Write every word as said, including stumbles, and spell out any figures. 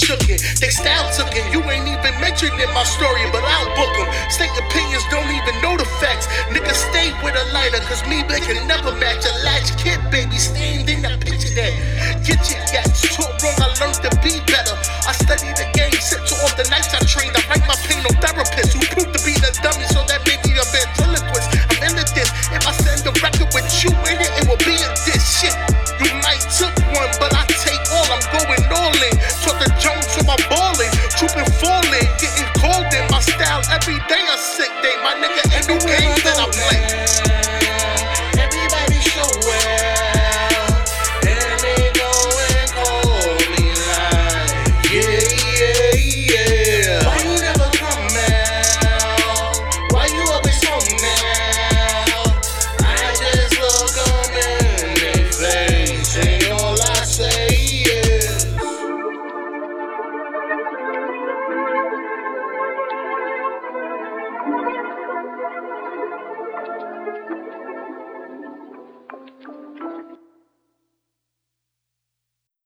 took it, they style took it. You ain't even mentioned in my story, but I'll book them. State opinions don't even know the facts. Nigga, stay with a lighter, cause me, they can never match a latch kid, baby. Stained in the picture that. Get your gats taught wrong, I learned to be better. I studied the